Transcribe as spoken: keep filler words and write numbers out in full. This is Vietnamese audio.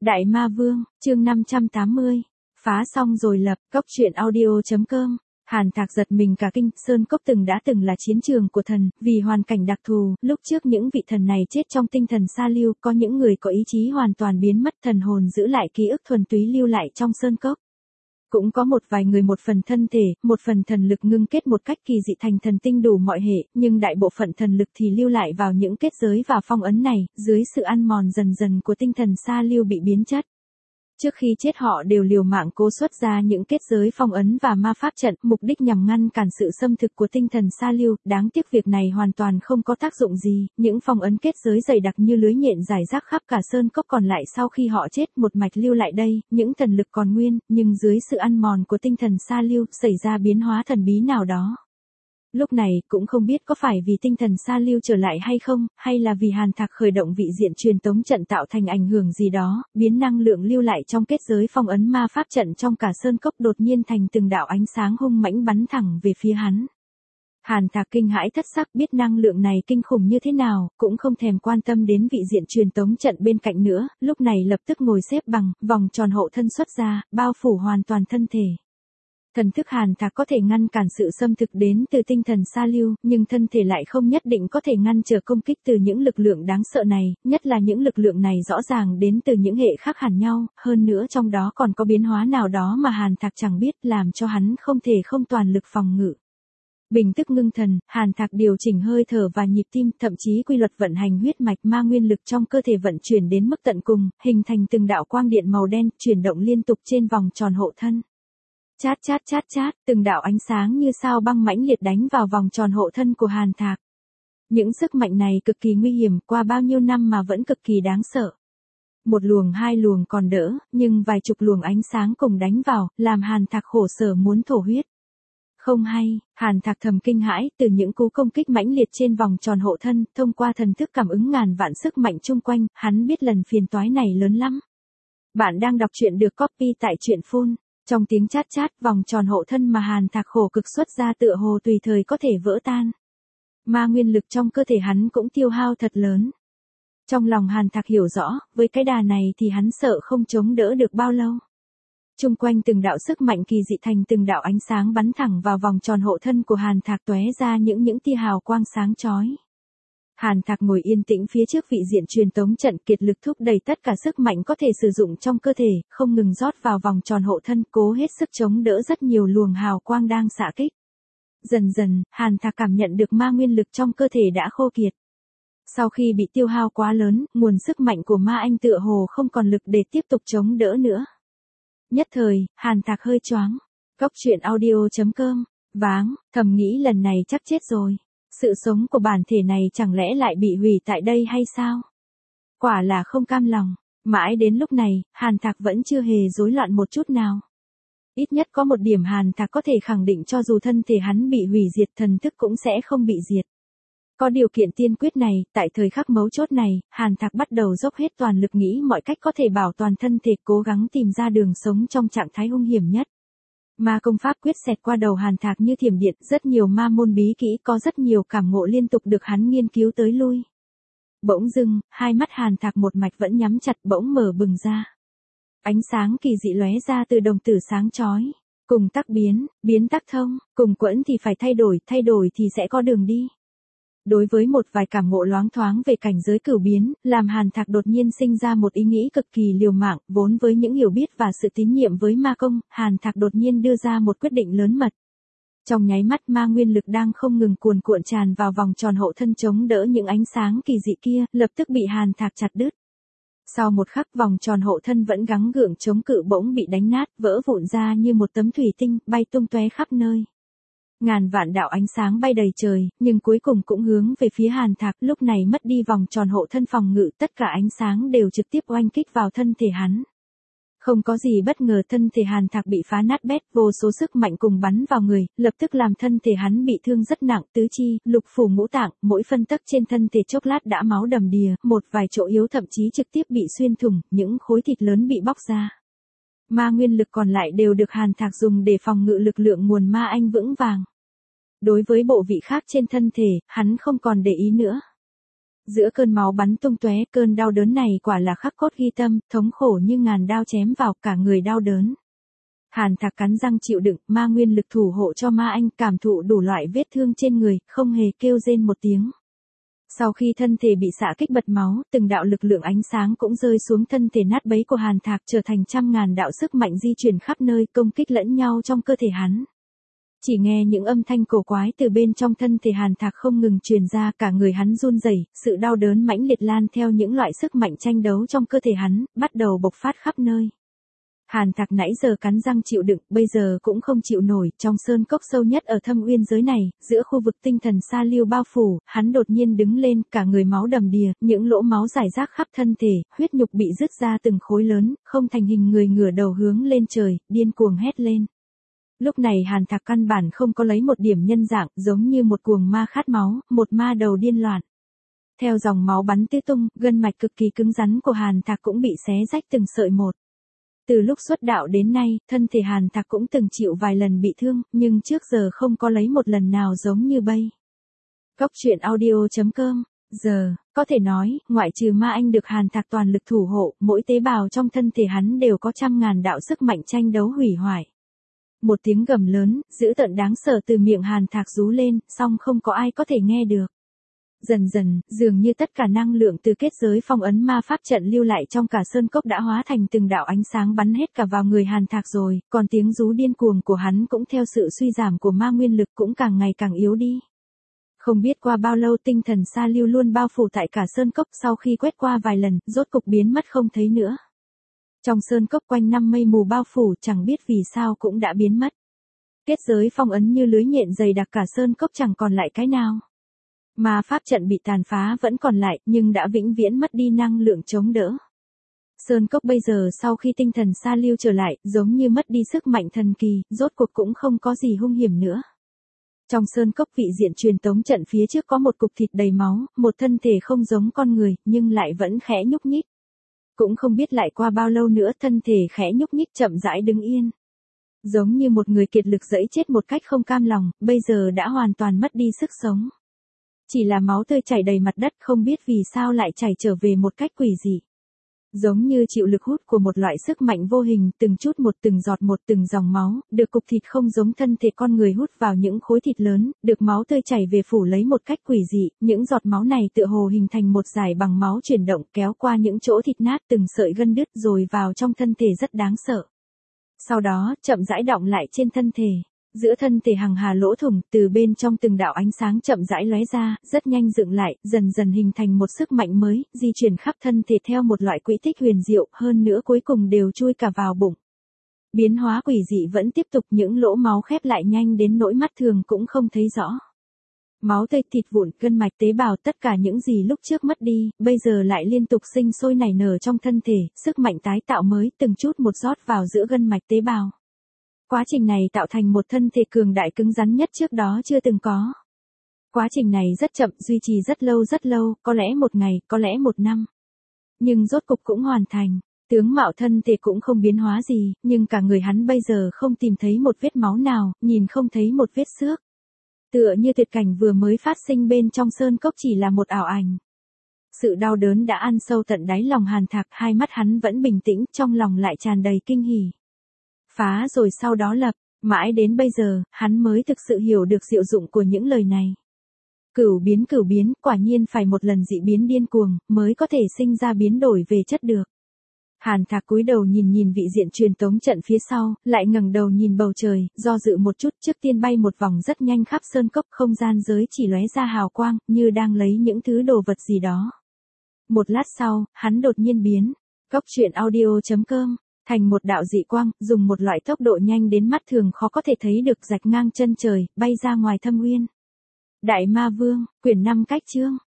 Đại Ma Vương, chương năm trăm tám mươi. Phá xong rồi lập, cốc truyện audio.com. Hàn Thạc giật mình cả kinh, Sơn Cốc từng đã từng là chiến trường của thần, vì hoàn cảnh đặc thù, lúc trước những vị thần này chết trong tinh thần sa lưu, có những người có ý chí hoàn toàn biến mất, thần hồn giữ lại ký ức thuần túy lưu lại trong Sơn Cốc. Cũng có một vài người một phần thân thể, một phần thần lực ngưng kết một cách kỳ dị thành thần tinh đủ mọi hệ, nhưng đại bộ phận thần lực thì lưu lại vào những kết giới và phong ấn này, dưới sự ăn mòn dần dần của tinh thần sa lưu bị biến chất. Trước khi chết họ đều liều mạng cố xuất ra những kết giới phong ấn và ma pháp trận, mục đích nhằm ngăn cản sự xâm thực của tinh thần sa lưu, đáng tiếc việc này hoàn toàn không có tác dụng gì, những phong ấn kết giới dày đặc như lưới nhện rải rác khắp cả Sơn Cốc còn lại sau khi họ chết một mạch lưu lại đây, những thần lực còn nguyên, nhưng dưới sự ăn mòn của tinh thần sa lưu, xảy ra biến hóa thần bí nào đó. Lúc này, cũng không biết có phải vì tinh thần sa lưu trở lại hay không, hay là vì Hàn Thạc khởi động vị diện truyền tống trận tạo thành ảnh hưởng gì đó, biến năng lượng lưu lại trong kết giới phong ấn ma pháp trận trong cả Sơn Cốc đột nhiên thành từng đạo ánh sáng hung mãnh bắn thẳng về phía hắn. Hàn Thạc kinh hãi thất sắc, biết năng lượng này kinh khủng như thế nào, cũng không thèm quan tâm đến vị diện truyền tống trận bên cạnh nữa, lúc này lập tức ngồi xếp bằng, vòng tròn hộ thân xuất ra, bao phủ hoàn toàn thân thể. Thần thức Hàn Thạc có thể ngăn cản sự xâm thực đến từ tinh thần sa lưu, nhưng thân thể lại không nhất định có thể ngăn trở công kích từ những lực lượng đáng sợ này, nhất là những lực lượng này rõ ràng đến từ những hệ khác hẳn nhau, hơn nữa trong đó còn có biến hóa nào đó mà Hàn Thạc chẳng biết, làm cho hắn không thể không toàn lực phòng ngự. Bình tức ngưng thần, Hàn Thạc điều chỉnh hơi thở và nhịp tim, thậm chí quy luật vận hành huyết mạch ma nguyên lực trong cơ thể vận chuyển đến mức tận cùng, hình thành từng đạo quang điện màu đen, chuyển động liên tục trên vòng tròn hộ thân. Chát chát chát chát, từng đạo ánh sáng như sao băng mãnh liệt đánh vào vòng tròn hộ thân của Hàn Thạc. Những sức mạnh này cực kỳ nguy hiểm, qua bao nhiêu năm mà vẫn cực kỳ đáng sợ. Một luồng hai luồng còn đỡ, nhưng vài chục luồng ánh sáng cùng đánh vào, làm Hàn Thạc khổ sở muốn thổ huyết. Không hay, Hàn Thạc thầm kinh hãi, từ những cú công kích mãnh liệt trên vòng tròn hộ thân, thông qua thần thức cảm ứng ngàn vạn sức mạnh chung quanh, hắn biết lần phiền toái này lớn lắm. Bạn đang đọc truyện được copy tại truyện phun. Trong tiếng chát chát, vòng tròn hộ thân mà Hàn Thạc khổ cực xuất ra tựa hồ tùy thời có thể vỡ tan. Ma nguyên lực trong cơ thể hắn cũng tiêu hao thật lớn. Trong lòng Hàn Thạc hiểu rõ, với cái đà này thì hắn sợ không chống đỡ được bao lâu. Chung quanh từng đạo sức mạnh kỳ dị thành từng đạo ánh sáng bắn thẳng vào vòng tròn hộ thân của Hàn Thạc, tóe ra những những tia hào quang sáng chói. Hàn Thạc ngồi yên tĩnh phía trước vị diện truyền tống trận, kiệt lực thúc đẩy tất cả sức mạnh có thể sử dụng trong cơ thể, không ngừng rót vào vòng tròn hộ thân, cố hết sức chống đỡ rất nhiều luồng hào quang đang xạ kích. Dần dần, Hàn Thạc cảm nhận được ma nguyên lực trong cơ thể đã khô kiệt. Sau khi bị tiêu hao quá lớn, nguồn sức mạnh của ma anh tựa hồ không còn lực để tiếp tục chống đỡ nữa. Nhất thời, Hàn Thạc hơi choáng. Cốc truyện audio.com. Váng, thầm nghĩ lần này chắc chết rồi. Sự sống của bản thể này chẳng lẽ lại bị hủy tại đây hay sao? Quả là không cam lòng. Mãi đến lúc này, Hàn Thạc vẫn chưa hề rối loạn một chút nào. Ít nhất có một điểm Hàn Thạc có thể khẳng định, cho dù thân thể hắn bị hủy diệt, thần thức cũng sẽ không bị diệt. Có điều kiện tiên quyết này, tại thời khắc mấu chốt này, Hàn Thạc bắt đầu dốc hết toàn lực nghĩ mọi cách có thể bảo toàn thân thể, cố gắng tìm ra đường sống trong trạng thái hung hiểm nhất. Ma công pháp quyết xẹt qua đầu Hàn Thạc như thiểm điện, rất nhiều ma môn bí kỹ, có rất nhiều cảm ngộ liên tục được hắn nghiên cứu tới lui. Bỗng dưng, hai mắt Hàn Thạc một mạch vẫn nhắm chặt bỗng mở bừng ra. Ánh sáng kỳ dị lóe ra từ đồng tử sáng chói. Cùng tắc biến, biến tắc thông, cùng quẫn thì phải thay đổi, thay đổi thì sẽ có đường đi. Đối với một vài cảm ngộ loáng thoáng về cảnh giới cửu biến, làm Hàn Thạc đột nhiên sinh ra một ý nghĩ cực kỳ liều mạng, vốn với những hiểu biết và sự tín nhiệm với ma công, Hàn Thạc đột nhiên đưa ra một quyết định lớn mật. Trong nháy mắt, ma nguyên lực đang không ngừng cuồn cuộn tràn vào vòng tròn hộ thân chống đỡ những ánh sáng kỳ dị kia, lập tức bị Hàn Thạc chặt đứt. Sau một khắc, vòng tròn hộ thân vẫn gắng gượng chống cự bỗng bị đánh nát, vỡ vụn ra như một tấm thủy tinh, bay tung tóe khắp nơi. Ngàn vạn đạo ánh sáng bay đầy trời, nhưng cuối cùng cũng hướng về phía Hàn Thạc, lúc này mất đi vòng tròn hộ thân phòng ngự, tất cả ánh sáng đều trực tiếp oanh kích vào thân thể hắn. Không có gì bất ngờ, thân thể Hàn Thạc bị phá nát bét, vô số sức mạnh cùng bắn vào người, lập tức làm thân thể hắn bị thương rất nặng, tứ chi, lục phủ ngũ tạng, mỗi phân tấc trên thân thể chốc lát đã máu đầm đìa, một vài chỗ yếu thậm chí trực tiếp bị xuyên thủng, những khối thịt lớn bị bóc ra. Ma nguyên lực còn lại đều được Hàn Thạc dùng để phòng ngự lực lượng nguồn ma anh vững vàng. Đối với bộ vị khác trên thân thể, hắn không còn để ý nữa. Giữa cơn máu bắn tung tóe, cơn đau đớn này quả là khắc cốt ghi tâm, thống khổ như ngàn đao chém vào, cả người đau đớn. Hàn Thạc cắn răng chịu đựng, ma nguyên lực thủ hộ cho ma anh, cảm thụ đủ loại vết thương trên người, không hề kêu rên một tiếng. Sau khi thân thể bị xạ kích bật máu, từng đạo lực lượng ánh sáng cũng rơi xuống thân thể nát bấy của Hàn Thạc, trở thành trăm ngàn đạo sức mạnh di chuyển khắp nơi, công kích lẫn nhau trong cơ thể hắn. Chỉ nghe những âm thanh cổ quái từ bên trong thân thể Hàn Thạc không ngừng truyền ra, cả người hắn run rẩy, sự đau đớn mãnh liệt lan theo những loại sức mạnh tranh đấu trong cơ thể hắn, bắt đầu bộc phát khắp nơi. Hàn Thạc nãy giờ cắn răng chịu đựng, bây giờ cũng không chịu nổi, trong sơn cốc sâu nhất ở thâm uyên giới này, giữa khu vực tinh thần sa liêu bao phủ, hắn đột nhiên đứng lên, cả người máu đầm đìa, những lỗ máu rải rác khắp thân thể, huyết nhục bị rứt ra từng khối lớn, không thành hình người, ngửa đầu hướng lên trời, điên cuồng hét lên. Lúc này Hàn Thạc căn bản không có lấy một điểm nhân dạng, giống như một cuồng ma khát máu, một ma đầu điên loạn. Theo dòng máu bắn tứ tung, gân mạch cực kỳ cứng rắn của Hàn Thạc cũng bị xé rách từng sợi một. Từ lúc xuất đạo đến nay, thân thể Hàn Thạc cũng từng chịu vài lần bị thương, nhưng trước giờ không có lấy một lần nào giống như bây. Góc truyện audio chấm com. Giờ, có thể nói, ngoại trừ ma anh được Hàn Thạc toàn lực thủ hộ, mỗi tế bào trong thân thể hắn đều có trăm ngàn đạo sức mạnh tranh đấu hủy hoại. Một tiếng gầm lớn, dữ tợn đáng sợ từ miệng Hàn Thạc rú lên, song không có ai có thể nghe được. Dần dần, dường như tất cả năng lượng từ kết giới phong ấn ma pháp trận lưu lại trong cả sơn cốc đã hóa thành từng đạo ánh sáng bắn hết cả vào người Hàn Thạc rồi, còn tiếng rú điên cuồng của hắn cũng theo sự suy giảm của ma nguyên lực cũng càng ngày càng yếu đi. Không biết qua bao lâu tinh thần sa lưu luôn bao phủ tại cả sơn cốc, sau khi quét qua vài lần, rốt cục biến mất không thấy nữa. Trong sơn cốc quanh năm mây mù bao phủ, chẳng biết vì sao cũng đã biến mất. Kết giới phong ấn như lưới nhện dày đặc, cả sơn cốc chẳng còn lại cái nào. Ma pháp trận bị tàn phá vẫn còn lại, nhưng đã vĩnh viễn mất đi năng lượng chống đỡ. Sơn cốc bây giờ sau khi tinh thần sa lưu trở lại, giống như mất đi sức mạnh thần kỳ, rốt cuộc cũng không có gì hung hiểm nữa. Trong sơn cốc vị diện truyền tống trận phía trước có một cục thịt đầy máu, một thân thể không giống con người, nhưng lại vẫn khẽ nhúc nhích. Cũng không biết lại qua bao lâu nữa, thân thể khẽ nhúc nhích chậm rãi đứng yên. Giống như một người kiệt lực giãy chết một cách không cam lòng, bây giờ đã hoàn toàn mất đi sức sống. Chỉ là máu tươi chảy đầy mặt đất, không biết vì sao lại chảy trở về một cách quỷ dị. Giống như chịu lực hút của một loại sức mạnh vô hình, từng chút một, từng giọt một, từng dòng máu, được cục thịt không giống thân thể con người hút vào những khối thịt lớn, được máu tươi chảy về phủ lấy một cách quỷ dị, những giọt máu này tựa hồ hình thành một dải bằng máu chuyển động kéo qua những chỗ thịt nát, từng sợi gân đứt rồi vào trong thân thể rất đáng sợ. Sau đó, chậm rãi đọng lại trên thân thể. Giữa thân thể hằng hà lỗ thủng, từ bên trong từng đạo ánh sáng chậm rãi lóe ra, rất nhanh dựng lại, dần dần hình thành một sức mạnh mới, di chuyển khắp thân thể theo một loại quỹ tích huyền diệu, hơn nữa cuối cùng đều chui cả vào bụng. Biến hóa quỷ dị vẫn tiếp tục, những lỗ máu khép lại nhanh đến nỗi mắt thường cũng không thấy rõ. Máu tươi, thịt vụn, gân mạch, tế bào, tất cả những gì lúc trước mất đi, bây giờ lại liên tục sinh sôi nảy nở trong thân thể, sức mạnh tái tạo mới từng chút một rót vào giữa gân mạch tế bào. Quá trình này tạo thành một thân thể cường đại cứng rắn nhất trước đó chưa từng có. Quá trình này rất chậm, duy trì rất lâu rất lâu, có lẽ một ngày, có lẽ một năm. Nhưng rốt cục cũng hoàn thành. Tướng mạo thân thể cũng không biến hóa gì, nhưng cả người hắn bây giờ không tìm thấy một vết máu nào, nhìn không thấy một vết xước. Tựa như tuyệt cảnh vừa mới phát sinh bên trong sơn cốc chỉ là một ảo ảnh. Sự đau đớn đã ăn sâu tận đáy lòng Hàn Thạc, hai mắt hắn vẫn bình tĩnh, trong lòng lại tràn đầy kinh hỉ. Phá rồi sau đó lập, mãi đến bây giờ, hắn mới thực sự hiểu được diệu dụng của những lời này. Cửu biến cửu biến, quả nhiên phải một lần dị biến điên cuồng, mới có thể sinh ra biến đổi về chất được. Hàn Thạc cúi đầu nhìn nhìn vị diện truyền tống trận phía sau, lại ngẩng đầu nhìn bầu trời, do dự một chút, trước tiên bay một vòng rất nhanh khắp sơn cốc, không gian giới chỉ lóe ra hào quang, như đang lấy những thứ đồ vật gì đó. Một lát sau, hắn đột nhiên biến, góc truyện audio chấm com, thành một đạo dị quang, dùng một loại tốc độ nhanh đến mắt thường khó có thể thấy được, rạch ngang chân trời, bay ra ngoài thâm uyên. Đại Ma Vương, quyển năm cách chương.